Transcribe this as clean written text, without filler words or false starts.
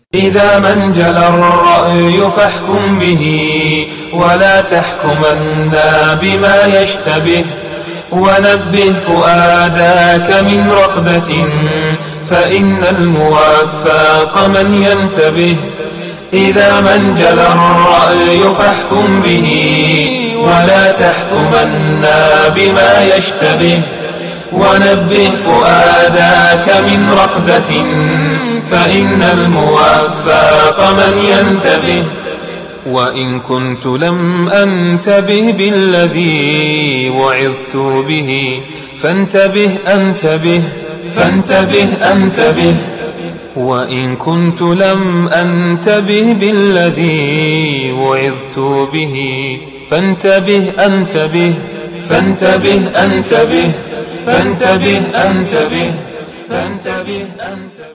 إذا ما انجلى الرأي فاحكم به ولا تحكمن بما يشتبه، ونبه فؤاداك من رقبة فإن الموفق من ينتبه. إذا ما انجلى الرأي فاحكم به ولا تحكمن بما يشتبه، ونبه فؤاداك من رقبة فإن الموفق من ينتبه. وإن كنت لم أنتبه بالذي وعظت به فانتبه أنتبه فانتبه أنتبه. وإن كنت لم أنتبه بالذي وعظت به فانتبه أنتبه فانتبه أنتبه فانتبه أنتبه فانتبه أنتبه.